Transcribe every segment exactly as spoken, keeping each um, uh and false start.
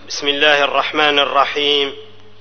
بسم الله الرحمن الرحيم.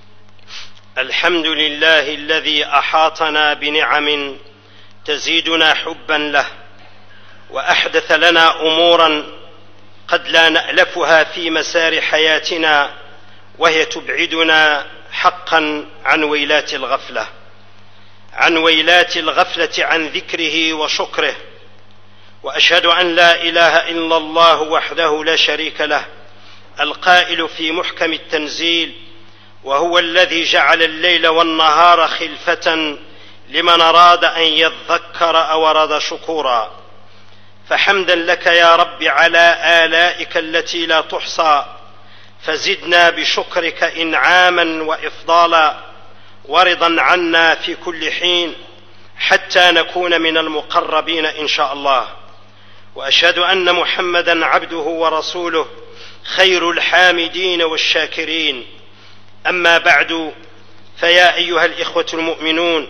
الحمد لله الذي أحاطنا بنعم تزيدنا حبا له، وأحدث لنا أمورا قد لا نألفها في مسار حياتنا، وهي تبعدنا حقا عن ويلات الغفلة عن ويلات الغفلة عن ذكره وشكره. وأشهد أن لا إله إلا الله وحده لا شريك له، القائل في محكم التنزيل: وهو الذي جعل الليل والنهار خلفة لمن أراد أن يذكر أو أراد شكورا. فحمدا لك يا رب على آلائك التي لا تحصى، فزدنا بشكرك إنعاما وإفضالا، ورضا عنا في كل حين، حتى نكون من المقربين إن شاء الله. وأشهد أن محمدا عبده ورسوله، خير الحامدين والشاكرين. أما بعد، فيا أيها الإخوة المؤمنون،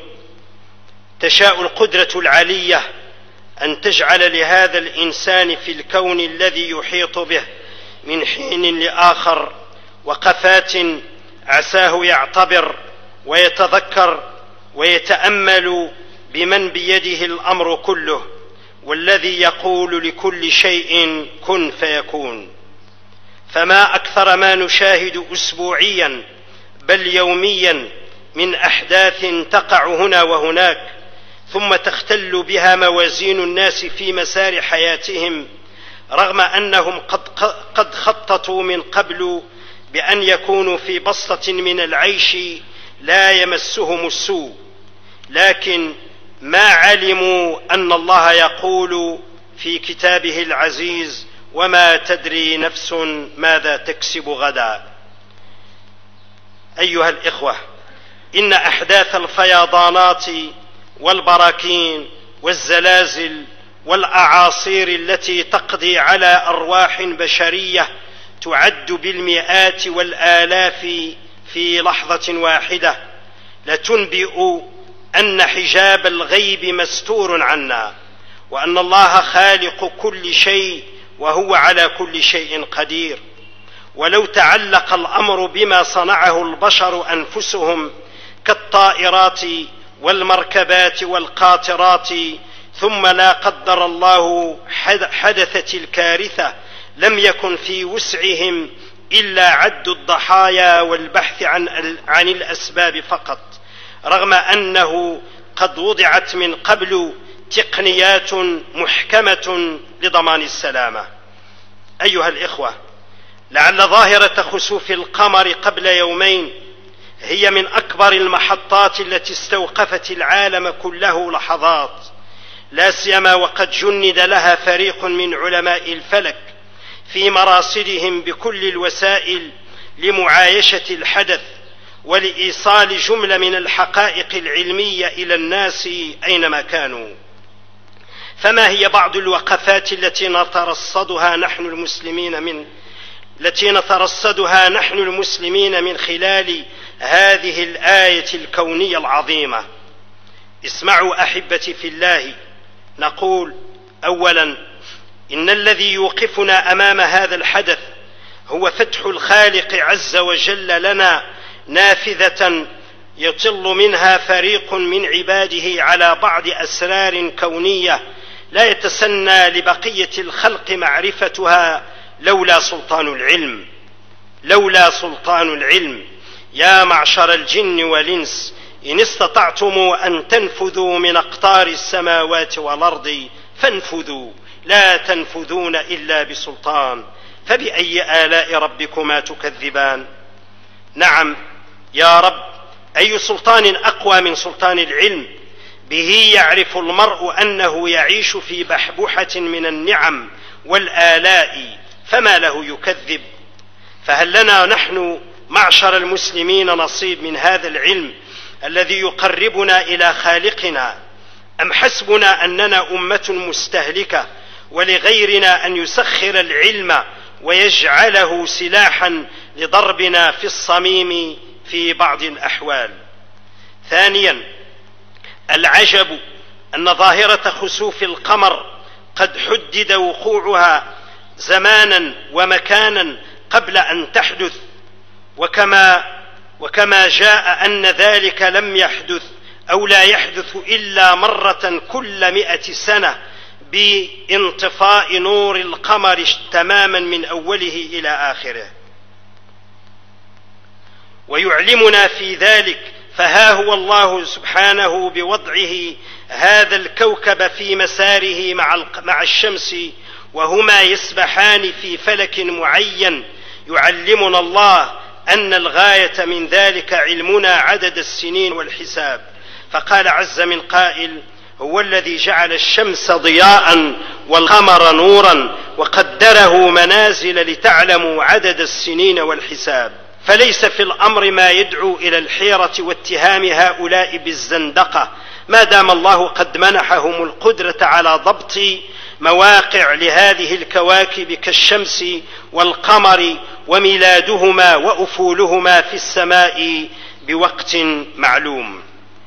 تشاء القدرة العلية أن تجعل لهذا الإنسان في الكون الذي يحيط به من حين لآخر وقفات عساه يعتبر ويتذكر ويتأمل بمن بيده الأمر كله، والذي يقول لكل شيء كن فيكون. فما أكثر ما نشاهد أسبوعيا بل يوميا من أحداث تقع هنا وهناك، ثم تختل بها موازين الناس في مسار حياتهم، رغم أنهم قد, قد خططوا من قبل بأن يكونوا في بسطة من العيش لا يمسهم السوء، لكن ما علموا أن الله يقول في كتابه العزيز: وما تدري نفس ماذا تكسب غدا. أيها الإخوة، إن أحداث الفيضانات والبراكين والزلازل والأعاصير التي تقضي على أرواح بشرية تعد بالمئات والآلاف في لحظة واحدة لتنبئ أن حجاب الغيب مستور عنا، وأن الله خالق كل شيء وهو على كل شيء قدير. ولو تعلق الأمر بما صنعه البشر أنفسهم كالطائرات والمركبات والقاطرات، ثم لا قدر الله حدثت الكارثة، لم يكن في وسعهم إلا عد الضحايا والبحث عن, عن الأسباب فقط، رغم أنه قد وضعت من قبل تقنيات محكمة لضمان السلامة. أيها الإخوة، لعل ظاهرة خسوف القمر قبل يومين هي من أكبر المحطات التي استوقفت العالم كله لحظات، لا سيما وقد جند لها فريق من علماء الفلك في مراصدهم بكل الوسائل لمعايشة الحدث ولإيصال جملة من الحقائق العلمية إلى الناس أينما كانوا. فما هي بعض الوقفات التي نترصدها نحن المسلمين من التي نترصدها نحن المسلمين من خلال هذه الآية الكونية العظيمة؟ اسمعوا أحبتي في الله، نقول: أولا، إن الذي يوقفنا أمام هذا الحدث هو فتح الخالق عز وجل لنا نافذة يطل منها فريق من عباده على بعض أسرار كونية لا يتسنى لبقية الخلق معرفتها لولا سلطان العلم لولا سلطان العلم. يا معشر الجن والإنس، إن استطعتم أن تنفذوا من أقطار السماوات والأرض فانفذوا، لا تنفذون إلا بسلطان، فبأي آلاء ربكما تكذبان؟ نعم يا رب، أي سلطان أقوى من سلطان العلم؟ به يعرف المرء أنه يعيش في بحبوحة من النعم والآلاء، فما له يكذب؟ فهل لنا نحن معشر المسلمين نصيب من هذا العلم الذي يقربنا إلى خالقنا، أم حسبنا أننا أمة مستهلكة ولغيرنا أن يسخر العلم ويجعله سلاحا لضربنا في الصميم في بعض الأحوال؟ ثانيا، العجب أن ظاهرة خسوف القمر قد حدد وقوعها زمانا ومكانا قبل أن تحدث، وكما, وكما جاء أن ذلك لم يحدث أو لا يحدث إلا مرة كل مئة سنة بانطفاء نور القمر تماما من أوله إلى آخره. ويعلمنا في ذلك فها هو الله سبحانه بوضعه هذا الكوكب في مساره مع الشمس وهما يسبحان في فلك معين، يعلمنا الله أن الغاية من ذلك علمنا عدد السنين والحساب. فقال عز من قائل: هو الذي جعل الشمس ضياء والقمر نورا وقدره منازل لتعلموا عدد السنين والحساب. فليس في الأمر ما يدعو إلى الحيرة واتهام هؤلاء بالزندقة، ما دام الله قد منحهم القدرة على ضبط مواقع لهذه الكواكب كالشمس والقمر وميلادهما وأفولهما في السماء بوقت معلوم.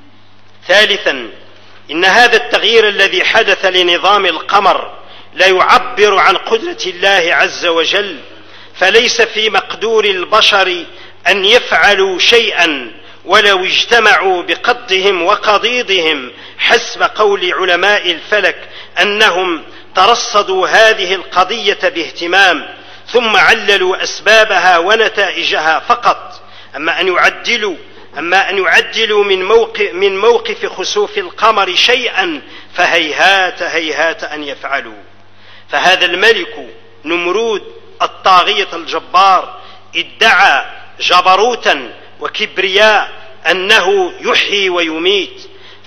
ثالثا، إن هذا التغيير الذي حدث لنظام القمر لا يعبر عن قدرة الله عز وجل، فليس في مقدور البشر أن يفعلوا شيئا ولو اجتمعوا بقدهم وقضيضهم، حسب قول علماء الفلك أنهم ترصدوا هذه القضية باهتمام ثم عللوا أسبابها ونتائجها فقط. أما أن يعدلوا أما أن يعدلوا من موقف, من موقف خسوف القمر شيئا فهيهات هيهات أن يفعلوا. فهذا الملك نمرود الطاغية الجبار ادعى جبروتا وكبرياء أنه يحيي ويميت،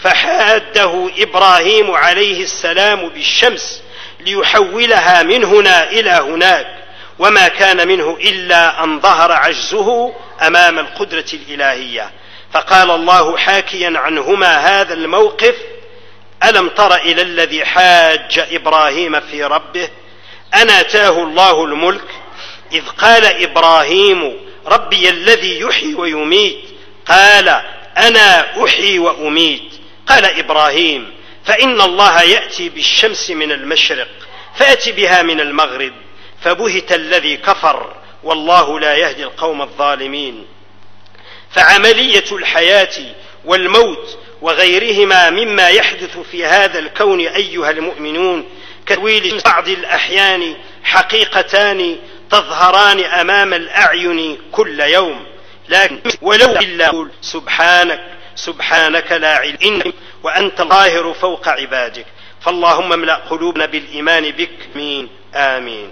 فحاده إبراهيم عليه السلام بالشمس ليحولها من هنا إلى هناك، وما كان منه إلا أن ظهر عجزه أمام القدرة الإلهية. فقال الله حاكيا عنهما هذا الموقف: ألم تر إلى الذي حاج إبراهيم في ربه أن آتاه الله الملك إذ قال إبراهيم ربي الذي يحيي ويميت قال أنا أحيي وأميت. قال إبراهيم: فإن الله يأتي بالشمس من المشرق فأتي بها من المغرب، فبهت الذي كفر والله لا يهدي القوم الظالمين. فعملية الحياة والموت وغيرهما مما يحدث في هذا الكون أيها المؤمنون كتويل بعض الأحيان حقيقتان تظهران أمام الأعين كل يوم، لكن ولو إلا سبحانك سبحانك لا علم وأنت الظاهر فوق عبادك. فاللهم املأ قلوبنا بالإيمان بك. آمين آمين.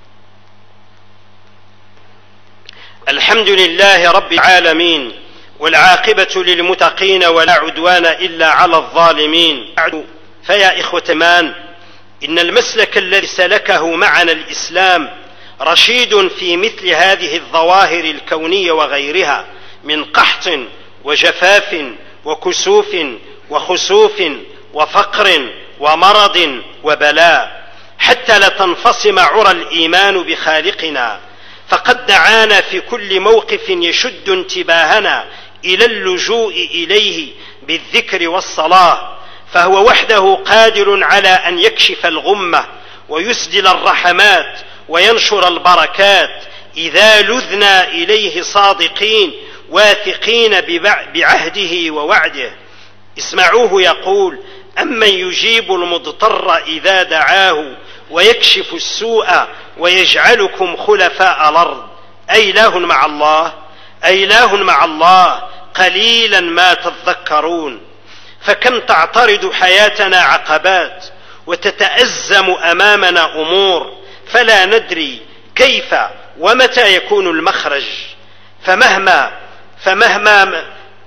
الحمد لله رب العالمين، والعاقبة للمتقين ولا عدوان إلا على الظالمين. فيا إخوة مان، إن المسلك الذي سلكه معنا الإسلام رشيد في مثل هذه الظواهر الكونية وغيرها من قحط وجفاف وكسوف وخسوف وفقر ومرض وبلاء، حتى لا تنفصم عرى الإيمان بخالقنا. فقد دعانا في كل موقف يشد انتباهنا إلى اللجوء إليه بالذكر والصلاة، فهو وحده قادر على أن يكشف الغمة ويسدل الرحمات وينشر البركات إذا لذنا إليه صادقين واثقين بعهده ووعده. اسمعوه يقول: أمن يجيب المضطر إذا دعاه ويكشف السوء ويجعلكم خلفاء الأرض أإله مع الله أإله مع الله قليلا ما تذكرون. فكم تعترض حياتنا عقبات وتتأزم أمامنا أمور فلا ندري كيف ومتى يكون المخرج، فمهما فمهما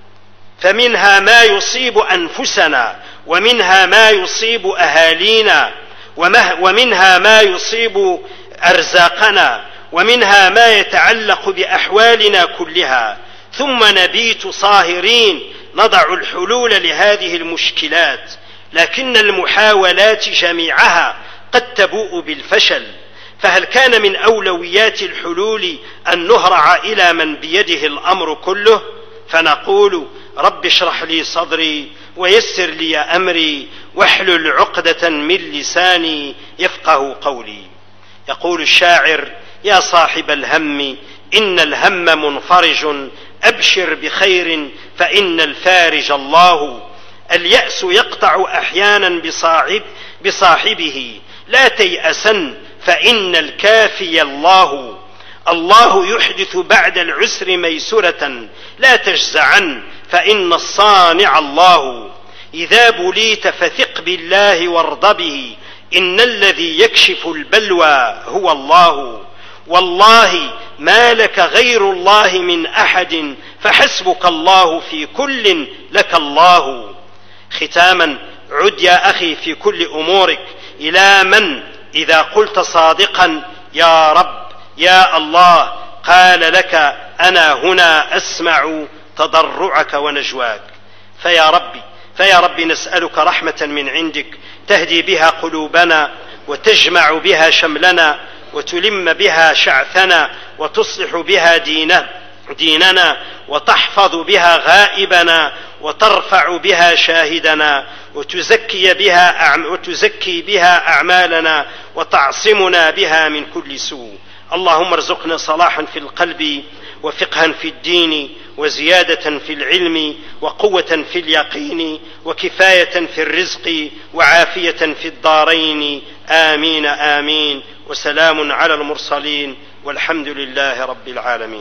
فمنها ما يصيب أنفسنا ومنها ما يصيب أهالينا ومنها ما يصيب أرزاقنا ومنها ما يتعلق بأحوالنا كلها، ثم نبيت صاهرين نضع الحلول لهذه المشكلات، لكن المحاولات جميعها قد تبوء بالفشل. فهل كان من أولويات الحلول أن نهرع إلى من بيده الأمر كله؟ فنقول: رب اشرح لي صدري ويسر لي أمري واحلل عقدة من لساني يفقه قولي. يقول الشاعر: يا صاحب الهم إن الهم منفرج أبشر بخير فإن الفارج الله. اليأس يقطع أحيانا بصاحب بصاحبه لا تيأسن فإن الكافي الله. الله يحدث بعد العسر ميسرة لا تجزعن فإن الصانع الله. إذا بليت فثق بالله وارض به إن الذي يكشف البلوى هو الله. والله ما لك غير الله من أحد فحسبك الله في كل لك الله. ختاما عد يا أخي في كل أمورك إلى من إذا قلت صادقا يا رب يا الله قال لك أنا هنا أسمع تضرعك ونجواك. فيا ربي فيا رب نسألك رحمة من عندك تهدي بها قلوبنا وتجمع بها شملنا وتلم بها شعثنا وتصلح بها ديننا, ديننا وتحفظ بها غائبنا وترفع بها شاهدنا وتزكي بها, وتزكي بها أعمالنا وتعصمنا بها من كل سوء. اللهم ارزقنا صلاحا في القلب وفقها في الدين وزيادة في العلم وقوة في اليقين وكفاية في الرزق وعافية في الدارين آمين آمين. وسلام على المرسلين والحمد لله رب العالمين.